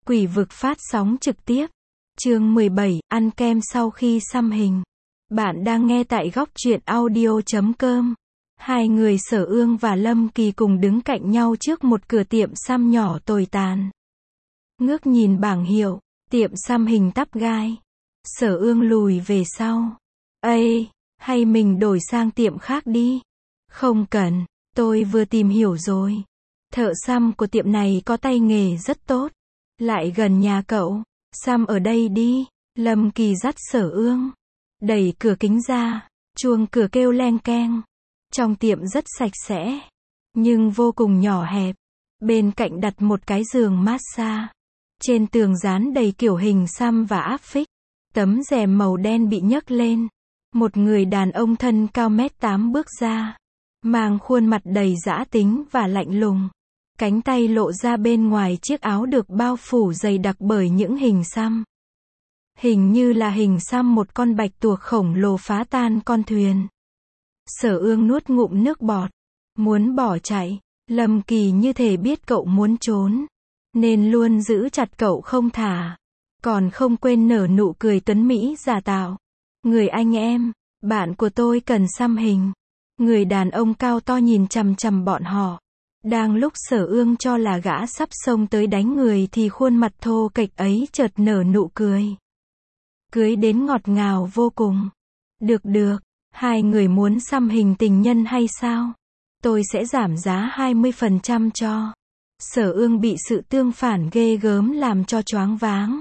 Quỷ vực phát sóng trực tiếp. Chương 17, ăn kem sau khi xăm hình. Bạn đang nghe tại góc truyện audio.com. Hai người Sở Ương và Lâm Kỳ cùng đứng cạnh nhau trước một cửa tiệm xăm nhỏ tồi tàn. Ngước nhìn bảng hiệu, tiệm xăm hình tắp gai. Sở Ương lùi về sau. Ê, hay mình đổi sang tiệm khác đi. Không cần, tôi vừa tìm hiểu rồi. Thợ xăm của tiệm này có tay nghề rất tốt. Lại gần nhà cậu, xăm ở đây đi. Lâm Kỳ dắt Sở Ương. Đẩy cửa kính ra, chuông cửa kêu leng keng. Trong tiệm rất sạch sẽ, nhưng vô cùng nhỏ hẹp. Bên cạnh đặt một cái giường massage. Trên tường dán đầy kiểu hình xăm và áp phích. Tấm rèm màu đen bị nhấc lên. Một người đàn ông thân cao 1m8 bước ra. Mang khuôn mặt đầy dã tính và lạnh lùng. Cánh tay lộ ra bên ngoài chiếc áo được bao phủ dày đặc bởi những hình xăm. Hình như là hình xăm một con bạch tuộc khổng lồ phá tan con thuyền. Sở Ương nuốt ngụm nước bọt. Muốn bỏ chạy. Lâm Kỳ như thể biết cậu muốn trốn. Nên luôn giữ chặt cậu không thả. Còn không quên nở nụ cười tuấn mỹ giả tạo. Người anh em, bạn của tôi cần xăm hình. Người đàn ông cao to nhìn chằm chằm bọn họ. Đang lúc Sở Ương cho là gã sắp xông tới đánh người thì khuôn mặt thô kệch ấy chợt nở nụ cười. Cưới đến ngọt ngào vô cùng. Được, hai người muốn xăm hình tình nhân hay sao? Tôi sẽ giảm giá 20% cho. Sở Ương bị sự tương phản ghê gớm làm cho choáng váng.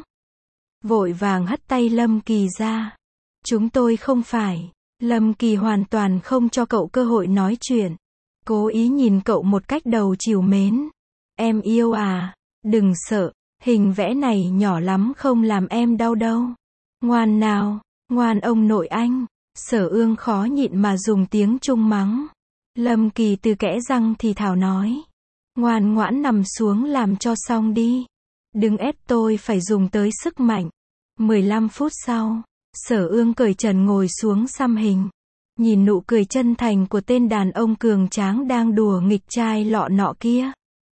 Vội vàng hất tay Lâm Kỳ ra. Chúng tôi không phải. Lâm Kỳ hoàn toàn không cho cậu cơ hội nói chuyện. Cố ý nhìn cậu một cách đầu trìu mến. Em yêu à, đừng sợ, hình vẽ này nhỏ lắm không làm em đau đâu. Ngoan nào, ngoan ông nội anh. Sở Ương khó nhịn mà dùng tiếng Trung mắng. Lâm Kỳ từ kẽ răng thì thào nói. Ngoan ngoãn nằm xuống làm cho xong đi. Đừng ép tôi phải dùng tới sức mạnh. 15 phút sau, Sở Ương cởi trần ngồi xuống xăm hình. Nhìn nụ cười chân thành của tên đàn ông cường tráng đang đùa nghịch trai lọ nọ kia.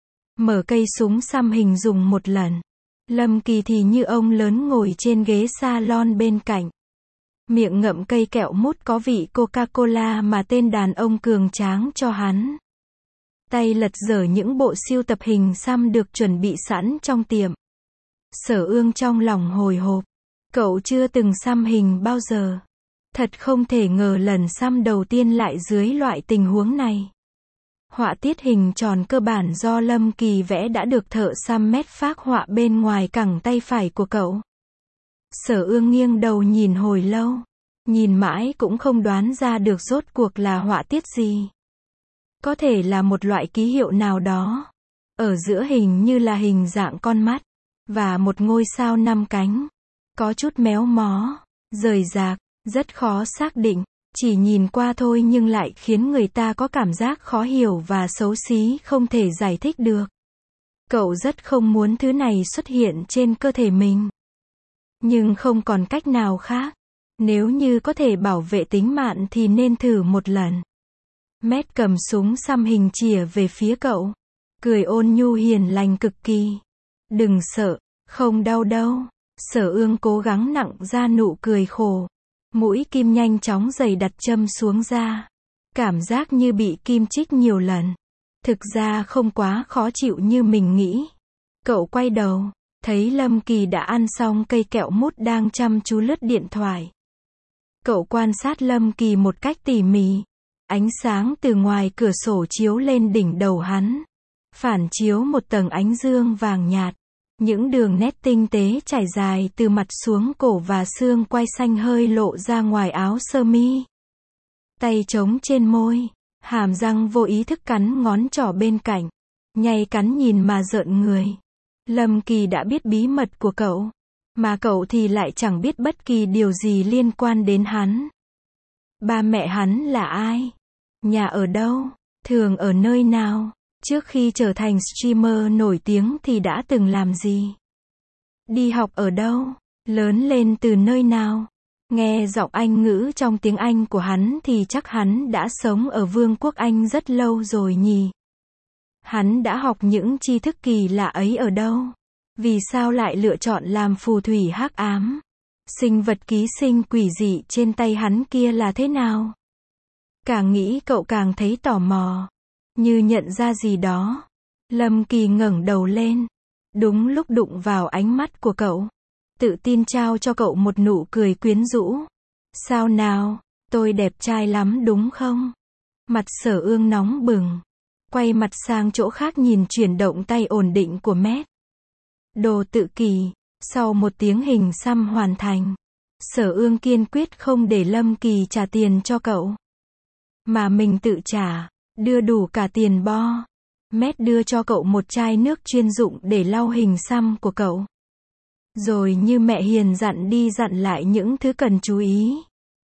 Mở cây súng xăm hình dùng một lần. Lâm Kỳ thì như ông lớn ngồi trên ghế salon bên cạnh. Miệng ngậm cây kẹo mút có vị Coca-Cola mà tên đàn ông cường tráng cho hắn. Tay lật dở những bộ sưu tập hình xăm được chuẩn bị sẵn trong tiệm. Sở Ương trong lòng hồi hộp. Cậu chưa từng xăm hình bao giờ. Thật không thể ngờ lần xăm đầu tiên lại dưới loại tình huống này. Họa tiết hình tròn cơ bản do Lâm Kỳ vẽ đã được thợ xăm mét phác họa bên ngoài cẳng tay phải của cậu. Sở Ương nghiêng đầu nhìn hồi lâu. Nhìn mãi cũng không đoán ra được rốt cuộc là họa tiết gì. Có thể là một loại ký hiệu nào đó. Ở giữa hình như là hình dạng con mắt. Và một ngôi sao 5 cánh. Có chút méo mó, rời rạc, rất khó xác định. Chỉ nhìn qua thôi nhưng lại khiến người ta có cảm giác khó hiểu và xấu xí không thể giải thích được. Cậu rất không muốn thứ này xuất hiện trên cơ thể mình. Nhưng không còn cách nào khác. Nếu như có thể bảo vệ tính mạng thì nên thử một lần. Matt cầm súng xăm hình chĩa về phía cậu. Cười ôn nhu hiền lành cực kỳ. Đừng sợ, không đau đâu. Sở Ương cố gắng nặng ra nụ cười khổ. Mũi kim nhanh chóng giày đặt châm xuống da. Cảm giác như bị kim chích nhiều lần. Thực ra không quá khó chịu như mình nghĩ. Cậu quay đầu, thấy Lâm Kỳ đã ăn xong cây kẹo mút đang chăm chú lướt điện thoại. Cậu quan sát Lâm Kỳ một cách tỉ mỉ. Ánh sáng từ ngoài cửa sổ chiếu lên đỉnh đầu hắn. Phản chiếu một tầng ánh dương vàng nhạt. Những đường nét tinh tế trải dài từ mặt xuống cổ và xương quai xanh hơi lộ ra ngoài áo sơ mi. Tay trống trên môi, hàm răng vô ý thức cắn ngón trỏ bên cạnh. Nhai cắn nhìn mà rợn người. Lâm Kỳ đã biết bí mật của cậu. Mà cậu thì lại chẳng biết bất kỳ điều gì liên quan đến hắn. Ba mẹ hắn là ai? Nhà ở đâu? Thường ở nơi nào? Trước khi trở thành streamer nổi tiếng thì đã từng làm gì? Đi học ở đâu? Lớn lên từ nơi nào? Nghe giọng Anh ngữ trong tiếng Anh của hắn thì chắc hắn đã sống ở Vương quốc Anh rất lâu rồi nhỉ? Hắn đã học những tri thức kỳ lạ ấy ở đâu? Vì sao lại lựa chọn làm phù thủy hắc ám? Sinh vật ký sinh quỷ dị trên tay hắn kia là thế nào? Càng nghĩ cậu càng thấy tò mò. Như nhận ra gì đó. Lâm Kỳ ngẩng đầu lên. Đúng lúc đụng vào ánh mắt của cậu. Tự tin trao cho cậu một nụ cười quyến rũ. Sao nào, tôi đẹp trai lắm đúng không? Mặt Sở Ương nóng bừng. Quay mặt sang chỗ khác nhìn chuyển động tay ổn định của Matt. Đồ tự kỷ. Sau một tiếng hình xăm hoàn thành. Sở Ương kiên quyết không để Lâm Kỳ trả tiền cho cậu. Mà mình tự trả. Đưa đủ cả tiền bo. Matt đưa cho cậu một chai nước chuyên dụng để lau hình xăm của cậu. Rồi như mẹ hiền dặn đi dặn lại những thứ cần chú ý.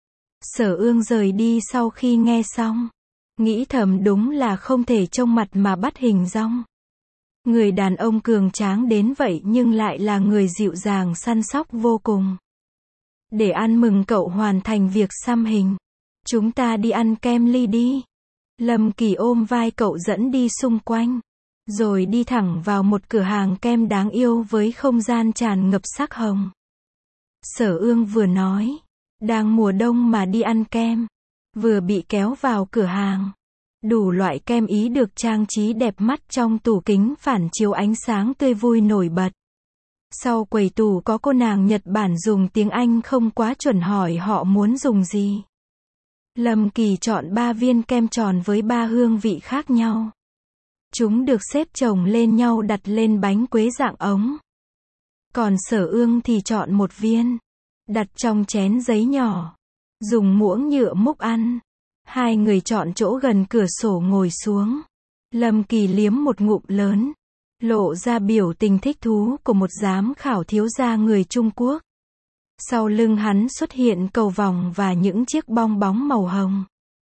Sở Ương rời đi sau khi nghe xong. Nghĩ thầm đúng là không thể trông mặt mà bắt hình dong. Người đàn ông cường tráng đến vậy nhưng lại là người dịu dàng săn sóc vô cùng. Để ăn mừng cậu hoàn thành việc xăm hình. Chúng ta đi ăn kem ly đi. Lâm Kỳ ôm vai cậu dẫn đi xung quanh. Rồi đi thẳng vào một cửa hàng kem đáng yêu với không gian tràn ngập sắc hồng. Sở Ương vừa nói. Đang mùa đông mà đi ăn kem. Vừa bị kéo vào cửa hàng. Đủ loại kem Ý được trang trí đẹp mắt trong tủ kính phản chiếu ánh sáng tươi vui nổi bật. Sau quầy tủ có cô nàng Nhật Bản dùng tiếng Anh không quá chuẩn hỏi họ muốn dùng gì. Lâm Kỳ chọn 3 viên kem tròn với 3 hương vị khác nhau. Chúng được xếp chồng lên nhau đặt lên bánh quế dạng ống. Còn Sở Ương thì chọn 1 viên. Đặt trong chén giấy nhỏ. Dùng muỗng nhựa múc ăn. Hai người chọn chỗ gần cửa sổ ngồi xuống. Lâm Kỳ liếm một ngụm lớn. Lộ ra biểu tình thích thú của một giám khảo thiếu gia người Trung Quốc. Sau lưng hắn xuất hiện cầu vòng và những chiếc bong bóng màu hồng.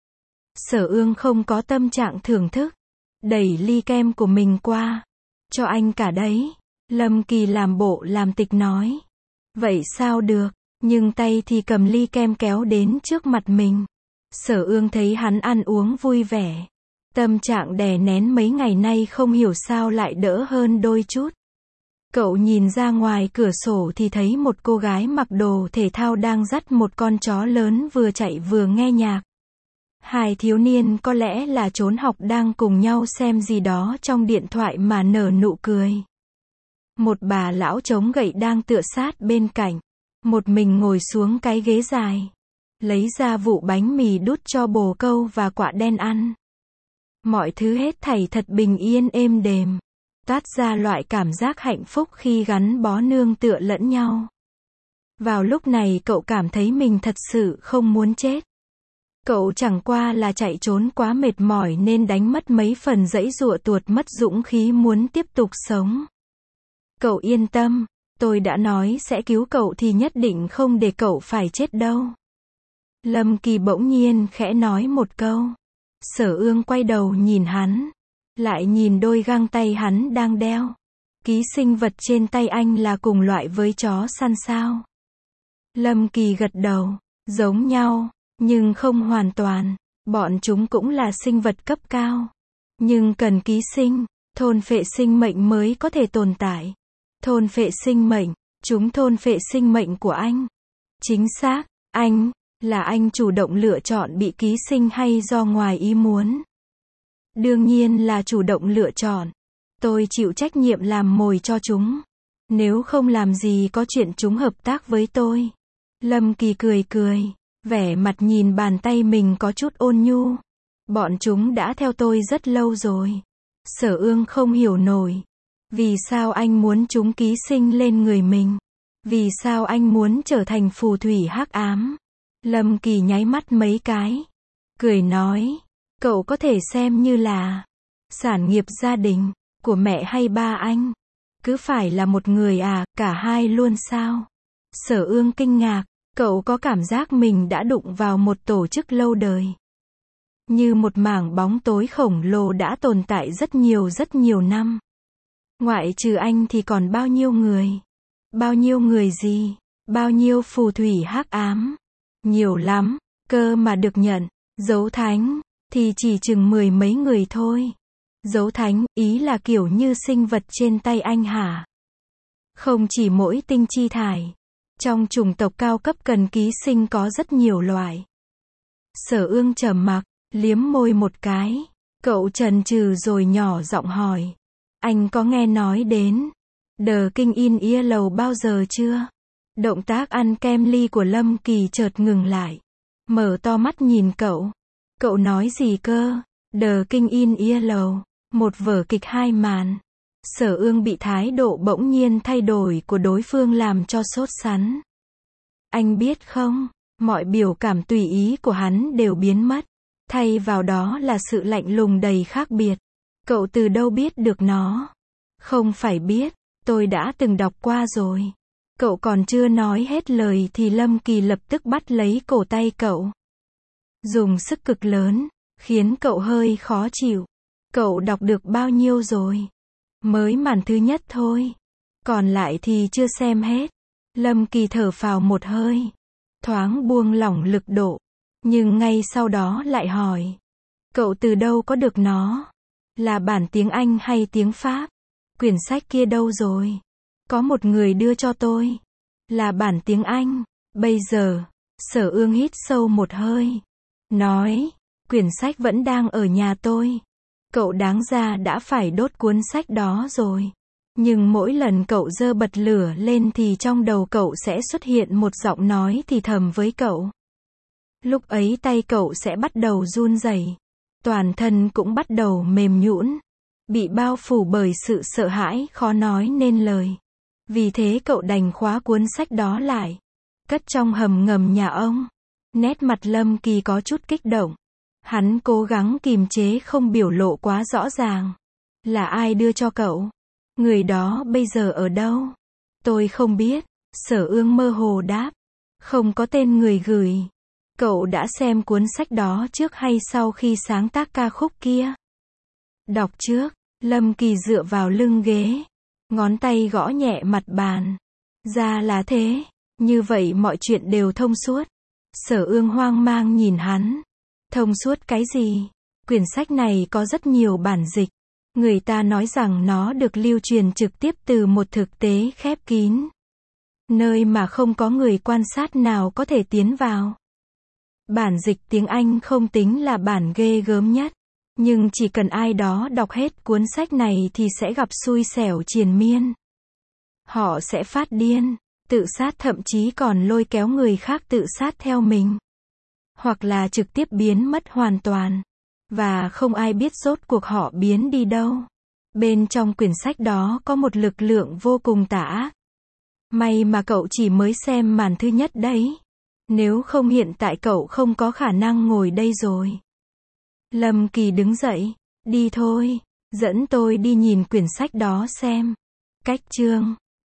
Sở Ương không có tâm trạng thưởng thức. Đẩy ly kem của mình qua. Cho anh cả đấy. Lâm Kỳ làm bộ làm tịch nói. Vậy sao được, nhưng tay thì cầm ly kem kéo đến trước mặt mình. Sở Ương thấy hắn ăn uống vui vẻ. Tâm trạng đè nén mấy ngày nay không hiểu sao lại đỡ hơn đôi chút. Cậu nhìn ra ngoài cửa sổ thì thấy một cô gái mặc đồ thể thao đang dắt một con chó lớn vừa chạy vừa nghe nhạc. Hai thiếu niên có lẽ là trốn học đang cùng nhau xem gì đó trong điện thoại mà nở nụ cười. Một bà lão chống gậy đang tựa sát bên cạnh. Một mình ngồi xuống cái ghế dài. Lấy ra vụ bánh mì đút cho bồ câu và quạ đen ăn. Mọi thứ hết thảy thật bình yên êm đềm. Toát ra loại cảm giác hạnh phúc khi gắn bó nương tựa lẫn nhau. Vào lúc này cậu cảm thấy mình thật sự không muốn chết. Cậu chẳng qua là chạy trốn quá mệt mỏi nên đánh mất mấy phần giãy giụa tuột mất dũng khí muốn tiếp tục sống. Cậu yên tâm, tôi đã nói sẽ cứu cậu thì nhất định không để cậu phải chết đâu. Lâm Kỳ bỗng nhiên khẽ nói một câu. Sở Ương quay đầu nhìn hắn. Lại nhìn đôi găng tay hắn đang đeo. Ký sinh vật trên tay anh là cùng loại với chó săn sao? Lâm Kỳ gật đầu. Giống nhau, nhưng không hoàn toàn. Bọn chúng cũng là sinh vật cấp cao. Nhưng cần ký sinh, thôn phệ sinh mệnh mới có thể tồn tại. Thôn phệ sinh mệnh, chúng thôn phệ sinh mệnh của anh. Chính xác, anh, là anh chủ động lựa chọn bị ký sinh hay do ngoài ý muốn? Đương nhiên là chủ động lựa chọn. Tôi chịu trách nhiệm làm mồi cho chúng. Nếu không làm gì có chuyện chúng hợp tác với tôi. Lâm Kỳ cười cười, vẻ mặt nhìn bàn tay mình có chút ôn nhu. Bọn chúng đã theo tôi rất lâu rồi. Sở Ương không hiểu nổi. Vì sao anh muốn chúng ký sinh lên người mình? Vì sao anh muốn trở thành phù thủy hắc ám? Lâm Kỳ nháy mắt mấy cái. Cười nói, cậu có thể xem như là sản nghiệp gia đình của mẹ hay ba anh. Cứ phải là một người à, cả hai luôn sao? Sở Ương kinh ngạc, cậu có cảm giác mình đã đụng vào một tổ chức lâu đời. Như một mảng bóng tối khổng lồ đã tồn tại rất nhiều năm. Ngoại trừ anh thì còn bao nhiêu người? Bao nhiêu người gì? Bao nhiêu phù thủy hắc ám? Nhiều lắm, cơ mà được nhận. Dấu thánh, thì chỉ chừng 10 mấy người thôi. Dấu thánh, ý là kiểu như sinh vật trên tay anh hả? Không chỉ mỗi tinh chi thải. Trong chủng tộc cao cấp cần ký sinh có rất nhiều loại. Sở Ương trầm mặc, liếm môi một cái. Cậu chần chừ rồi nhỏ giọng hỏi. Anh có nghe nói đến The King in Yellow bao giờ chưa? Động tác ăn kem ly của Lâm Kỳ chợt ngừng lại. Mở to mắt nhìn cậu. Cậu nói gì cơ? The King in Yellow. Một vở kịch 2 màn. Sở Ương bị thái độ bỗng nhiên thay đổi của đối phương làm cho sốt sắng. Anh biết không, mọi biểu cảm tùy ý của hắn đều biến mất. Thay vào đó là sự lạnh lùng đầy khác biệt. Cậu từ đâu biết được nó? Không phải biết, tôi đã từng đọc qua rồi. Cậu còn chưa nói hết lời thì Lâm Kỳ lập tức bắt lấy cổ tay cậu. Dùng sức cực lớn, khiến cậu hơi khó chịu. Cậu đọc được bao nhiêu rồi? Mới màn thứ nhất thôi. Còn lại thì chưa xem hết. Lâm Kỳ thở phào một hơi. Thoáng buông lỏng lực độ. Nhưng ngay sau đó lại hỏi. Cậu từ đâu có được nó? Là bản tiếng Anh hay tiếng Pháp? Quyển sách kia đâu rồi? Có một người đưa cho tôi. Là bản tiếng Anh. Bây giờ, Sở Ương hít sâu một hơi. Nói, quyển sách vẫn đang ở nhà tôi. Cậu đáng ra đã phải đốt cuốn sách đó rồi. Nhưng mỗi lần cậu giơ bật lửa lên thì trong đầu cậu sẽ xuất hiện một giọng nói thì thầm với cậu. Lúc ấy tay cậu sẽ bắt đầu run rẩy, toàn thân cũng bắt đầu mềm nhũn, bị bao phủ bởi sự sợ hãi khó nói nên lời. Vì thế cậu đành khóa cuốn sách đó lại, cất trong hầm ngầm nhà ông. Nét mặt Lâm Kỳ có chút kích động. Hắn cố gắng kìm chế không biểu lộ quá rõ ràng. Là ai đưa cho cậu? Người đó bây giờ ở đâu? Tôi không biết. Sở Ương mơ hồ đáp. Không có tên người gửi. Cậu đã xem cuốn sách đó trước hay sau khi sáng tác ca khúc kia? Đọc trước. Lâm Kỳ dựa vào lưng ghế. Ngón tay gõ nhẹ mặt bàn. Ra là thế. Như vậy mọi chuyện đều thông suốt. Sở Ương hoang mang nhìn hắn. Thông suốt cái gì? Quyển sách này có rất nhiều bản dịch. Người ta nói rằng nó được lưu truyền trực tiếp từ một thực tế khép kín. Nơi mà không có người quan sát nào có thể tiến vào. Bản dịch tiếng Anh không tính là bản ghê gớm nhất. Nhưng chỉ cần ai đó đọc hết cuốn sách này thì sẽ gặp xui xẻo triền miên. Họ sẽ phát điên, tự sát, thậm chí còn lôi kéo người khác tự sát theo mình. Hoặc là trực tiếp biến mất hoàn toàn. Và không ai biết rốt cuộc họ biến đi đâu. Bên trong quyển sách đó có một lực lượng vô cùng tà ác. May mà cậu chỉ mới xem màn thứ nhất đấy. Nếu không hiện tại cậu không có khả năng ngồi đây rồi. Lâm Kỳ đứng dậy. Đi thôi, dẫn tôi đi nhìn quyển sách đó xem. Cách chương